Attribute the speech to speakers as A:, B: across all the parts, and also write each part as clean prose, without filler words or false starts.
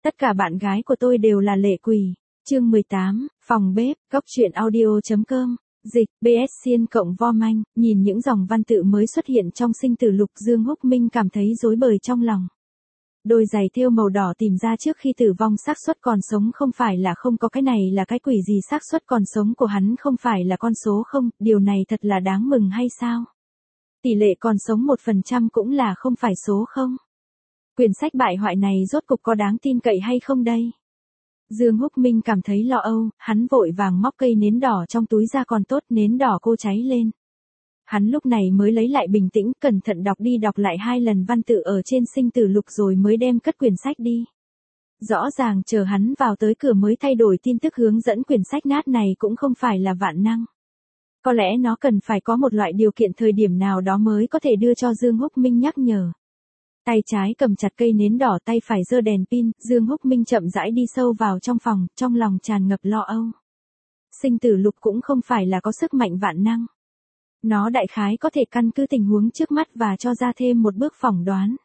A: Tất cả bạn gái của tôi đều là lệ quỷ. Chương 18, phòng bếp, góc truyện audio.com. Dịch, BS Xiên cộng vo manh, nhìn những dòng văn tự mới xuất hiện trong sinh tử lục, Dương Húc Minh cảm thấy rối bời trong lòng. Đôi giày thêu màu đỏ tìm ra trước khi tử vong, xác suất còn sống không phải là không, có cái này là cái quỷ gì, xác suất còn sống của hắn không phải là con số không, điều này thật là đáng mừng hay sao? Tỷ lệ còn sống 1% cũng là không phải số không? Quyển sách bại hoại này rốt cục có đáng tin cậy hay không đây? Dương Húc Minh cảm thấy lo âu, hắn vội vàng móc cây nến đỏ trong túi ra, còn tốt nến đỏ cô cháy lên. Hắn lúc này mới lấy lại bình tĩnh, cẩn thận đọc đi đọc lại 2 lần văn tự ở trên sinh tử lục rồi mới đem cất quyển sách đi. Rõ ràng chờ hắn vào tới cửa mới thay đổi tin tức hướng dẫn, quyển sách nát này cũng không phải là vạn năng. Có lẽ nó cần phải có một loại điều kiện thời điểm nào đó mới có thể đưa cho Dương Húc Minh nhắc nhở. Tay trái cầm chặt cây nến đỏ, tay phải giơ đèn pin, Dương Húc Minh chậm rãi đi sâu vào trong phòng, trong lòng tràn ngập lo âu. Sinh tử lục cũng không phải là có sức mạnh vạn năng. Nó đại khái có thể căn cứ tình huống trước mắt và cho ra thêm một bước phỏng đoán.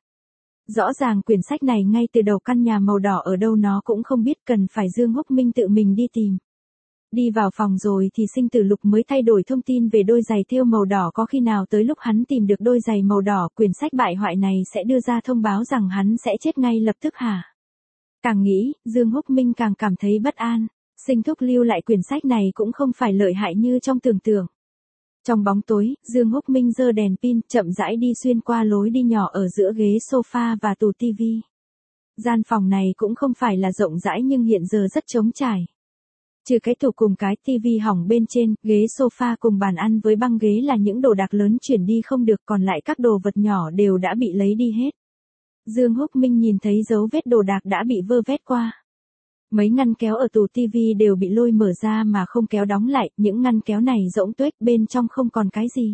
A: Rõ ràng quyển sách này ngay từ đầu căn nhà màu đỏ ở đâu nó cũng không biết, cần phải Dương Húc Minh tự mình đi tìm. Đi vào phòng rồi thì sinh tử lục mới thay đổi thông tin về đôi giày thêu màu đỏ, có khi nào tới lúc hắn tìm được đôi giày màu đỏ, quyển sách bại hoại này sẽ đưa ra thông báo rằng hắn sẽ chết ngay lập tức hả? Càng nghĩ, Dương Húc Minh càng cảm thấy bất an, Sinh thúc lưu lại quyển sách này cũng không phải lợi hại như trong tưởng tượng. Trong bóng tối, Dương Húc Minh giơ đèn pin, chậm rãi đi xuyên qua lối đi nhỏ ở giữa ghế sofa và tủ tivi. Gian phòng này cũng không phải là rộng rãi nhưng hiện giờ rất trống trải. Trừ cái tủ cùng cái tivi hỏng bên trên, ghế sofa cùng bàn ăn với băng ghế là những đồ đạc lớn chuyển đi không được, còn lại các đồ vật nhỏ đều đã bị lấy đi hết. Dương Húc Minh nhìn thấy dấu vết đồ đạc đã bị vơ vét qua. Mấy ngăn kéo ở tủ tivi đều bị lôi mở ra mà không kéo đóng lại, những ngăn kéo này rỗng tuếch, bên trong không còn cái gì.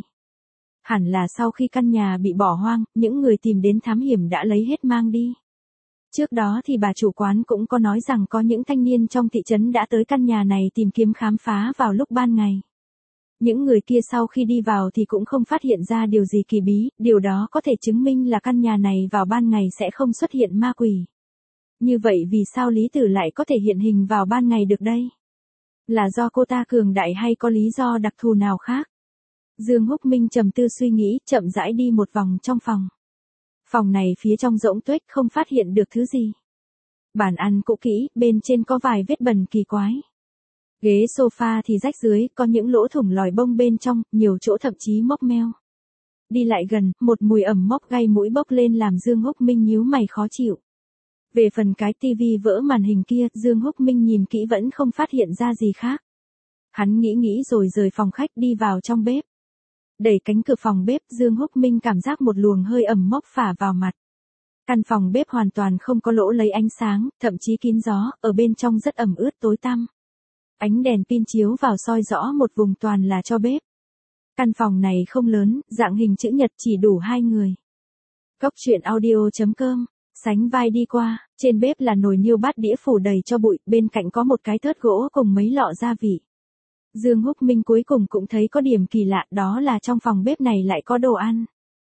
A: Hẳn là sau khi căn nhà bị bỏ hoang, những người tìm đến thám hiểm đã lấy hết mang đi. Trước đó thì bà chủ quán cũng có nói rằng có những thanh niên trong thị trấn đã tới căn nhà này tìm kiếm khám phá vào lúc ban ngày. Những người kia sau khi đi vào thì cũng không phát hiện ra điều gì kỳ bí, điều đó có thể chứng minh là căn nhà này vào ban ngày sẽ không xuất hiện ma quỷ. Như vậy vì sao Lý Tử lại có thể hiện hình vào ban ngày được đây? Là do cô ta cường đại hay có lý do đặc thù nào khác? Dương Húc Minh trầm tư suy nghĩ, chậm rãi đi một vòng trong phòng. Phòng này phía trong rỗng tuếch, không phát hiện được thứ gì. Bàn ăn cũ kỹ, bên trên có vài vết bẩn kỳ quái. Ghế sofa thì rách dưới, có những lỗ thủng lòi bông bên trong, nhiều chỗ thậm chí mốc meo. Đi lại gần, một mùi ẩm mốc gây mũi bốc lên làm Dương Húc Minh nhíu mày khó chịu. Về phần cái tivi vỡ màn hình kia, Dương Húc Minh nhìn kỹ vẫn không phát hiện ra gì khác. Hắn nghĩ rồi rời phòng khách đi vào trong bếp. Đẩy cánh cửa phòng bếp, Dương Húc Minh cảm giác một luồng hơi ẩm mốc phả vào mặt. Căn phòng bếp hoàn toàn không có lỗ lấy ánh sáng, thậm chí kín gió, ở bên trong rất ẩm ướt tối tăm. Ánh đèn pin chiếu vào soi rõ một vùng toàn là tro bếp. Căn phòng này không lớn, dạng hình chữ nhật, chỉ đủ 2 người. Góc truyện audio.com. Sánh vai đi qua, trên bếp là nồi niêu bát đĩa phủ đầy cho bụi, bên cạnh có một cái thớt gỗ cùng mấy lọ gia vị. Dương Húc Minh cuối cùng cũng thấy có điểm kỳ lạ, đó là trong phòng bếp này lại có đồ ăn.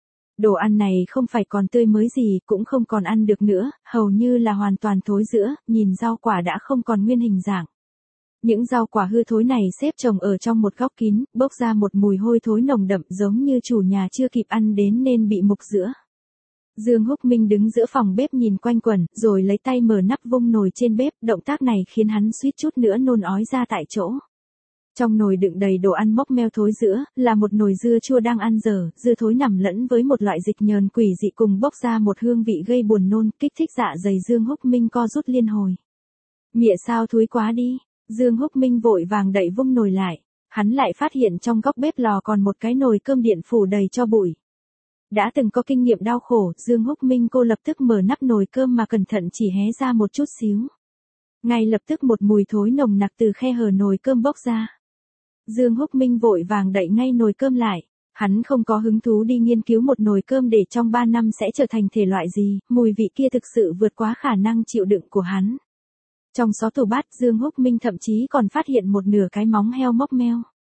A: Đồ ăn này không phải còn tươi mới gì, cũng không còn ăn được nữa, hầu như là hoàn toàn thối rữa, nhìn rau quả đã không còn nguyên hình dạng. Những rau quả hư thối này xếp chồng ở trong một góc kín, bốc ra một mùi hôi thối nồng đậm, giống như chủ nhà chưa kịp ăn đến nên bị mục giữa. Dương Húc Minh đứng giữa phòng bếp nhìn quanh quẩn, rồi lấy tay mở nắp vung nồi trên bếp, động tác này khiến hắn suýt chút nữa nôn ói ra tại chỗ. Trong nồi đựng đầy đồ ăn mốc meo thối rữa, là một nồi dưa chua đang ăn dở, dưa thối nằm lẫn với một loại dịch nhờn quỷ dị cùng bốc ra một hương vị gây buồn nôn, kích thích dạ dày Dương Húc Minh co rút liên hồi. Mịa sao thúi quá đi, Dương Húc Minh vội vàng đậy vung nồi lại, hắn lại phát hiện trong góc bếp lò còn một cái nồi cơm điện phủ đầy cho bụi. Đã từng có kinh nghiệm đau khổ, Dương Húc Minh cô lập tức mở nắp nồi cơm mà cẩn thận chỉ hé ra một chút xíu. Ngay lập tức một mùi thối nồng nặc từ khe hở nồi cơm bốc ra. Dương Húc Minh vội vàng đậy ngay nồi cơm lại. Hắn không có hứng thú đi nghiên cứu một nồi cơm để trong 3 năm sẽ trở thành thể loại gì, mùi vị kia thực sự vượt quá khả năng chịu đựng của hắn. Trong xó tủ bát, Dương Húc Minh thậm chí còn phát hiện một nửa cái móng heo mốc meo.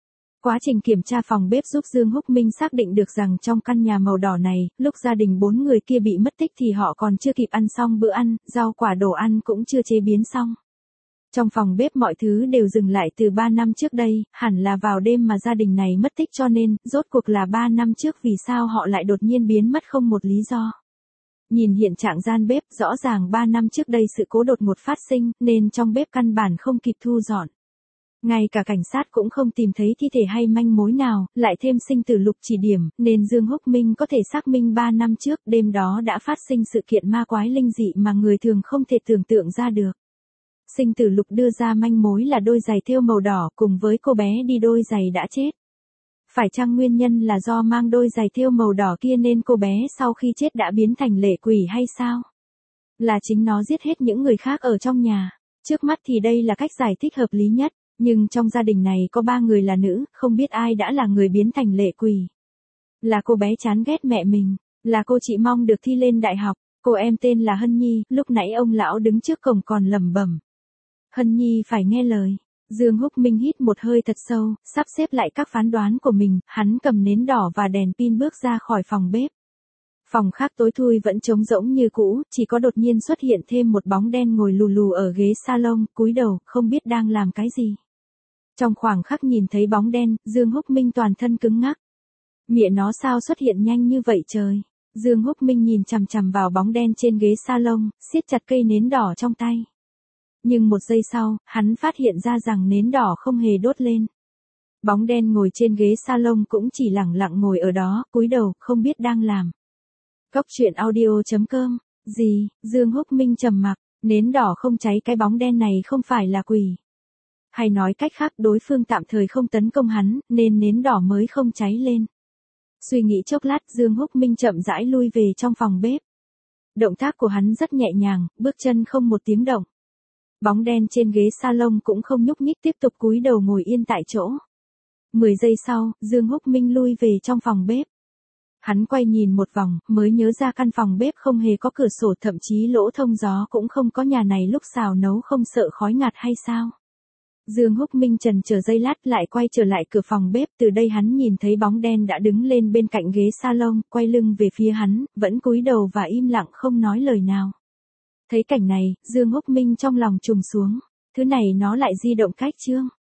A: Quá trình kiểm tra phòng bếp giúp Dương Húc Minh xác định được rằng trong căn nhà màu đỏ này, lúc gia đình 4 người kia bị mất tích thì họ còn chưa kịp ăn xong bữa ăn, rau quả đồ ăn cũng chưa chế biến xong. Trong phòng bếp mọi thứ đều dừng lại từ 3 năm trước đây, hẳn là vào đêm mà gia đình này mất tích cho nên, rốt cuộc là 3 năm trước vì sao họ lại đột nhiên biến mất không một lý do. Nhìn hiện trạng gian bếp, rõ ràng 3 năm trước đây sự cố đột ngột phát sinh, nên trong bếp căn bản không kịp thu dọn. Ngay cả cảnh sát cũng không tìm thấy thi thể hay manh mối nào, lại thêm sinh tử lục chỉ điểm, nên Dương Húc Minh có thể xác minh 3 năm trước đêm đó đã phát sinh sự kiện ma quái linh dị mà người thường không thể tưởng tượng ra được. Sinh tử lục đưa ra manh mối là đôi giày thêu màu đỏ cùng với cô bé đi đôi giày đã chết. Phải chăng nguyên nhân là do mang đôi giày thêu màu đỏ kia nên cô bé sau khi chết đã biến thành lệ quỷ hay sao? Là chính nó giết hết những người khác ở trong nhà. Trước mắt thì đây là cách giải thích hợp lý nhất, nhưng trong gia đình này có 3 người là nữ, không biết ai đã là người biến thành lệ quỷ. Là cô bé chán ghét mẹ mình, là cô chị mong được thi lên đại học, cô em tên là Hân Nhi, lúc nãy ông lão đứng trước cổng còn lẩm bẩm. Hân Nhi phải nghe lời. Dương Húc Minh hít một hơi thật sâu, sắp xếp lại các phán đoán của mình, hắn cầm nến đỏ và đèn pin bước ra khỏi phòng bếp. Phòng khác tối thui vẫn trống rỗng như cũ, chỉ có đột nhiên xuất hiện thêm một bóng đen ngồi lù lù ở ghế salon, cúi đầu, không biết đang làm cái gì. Trong khoảng khắc nhìn thấy bóng đen, Dương Húc Minh toàn thân cứng ngắc. Mẹ nó sao xuất hiện nhanh như vậy trời. Dương Húc Minh nhìn chằm chằm vào bóng đen trên ghế salon, siết chặt cây nến đỏ trong tay. Nhưng một giây sau, hắn phát hiện ra rằng nến đỏ không hề đốt lên. Bóng đen ngồi trên ghế salon cũng chỉ lẳng lặng ngồi ở đó, cúi đầu, không biết đang làm. Cốc truyện audio.com. Gì? Dương Húc Minh trầm mặc, nến đỏ không cháy, cái bóng đen này không phải là quỷ. Hay nói cách khác đối phương tạm thời không tấn công hắn, nên nến đỏ mới không cháy lên. Suy nghĩ chốc lát, Dương Húc Minh chậm rãi lui về trong phòng bếp. Động tác của hắn rất nhẹ nhàng, bước chân không một tiếng động. Bóng đen trên ghế salon cũng không nhúc nhích, tiếp tục cúi đầu ngồi yên tại chỗ. 10 giây sau, Dương Húc Minh lui về trong phòng bếp. Hắn quay nhìn một vòng, mới nhớ ra căn phòng bếp không hề có cửa sổ, thậm chí lỗ thông gió cũng không có, nhà này lúc xào nấu không sợ khói ngạt hay sao? Dương Húc Minh chần chờ giây lát lại quay trở lại cửa phòng bếp, từ đây hắn nhìn thấy bóng đen đã đứng lên bên cạnh ghế salon, quay lưng về phía hắn, vẫn cúi đầu và im lặng không nói lời nào. Thấy cảnh này, Dương Húc Minh trong lòng trùng xuống, thứ này nó lại di động cách chương.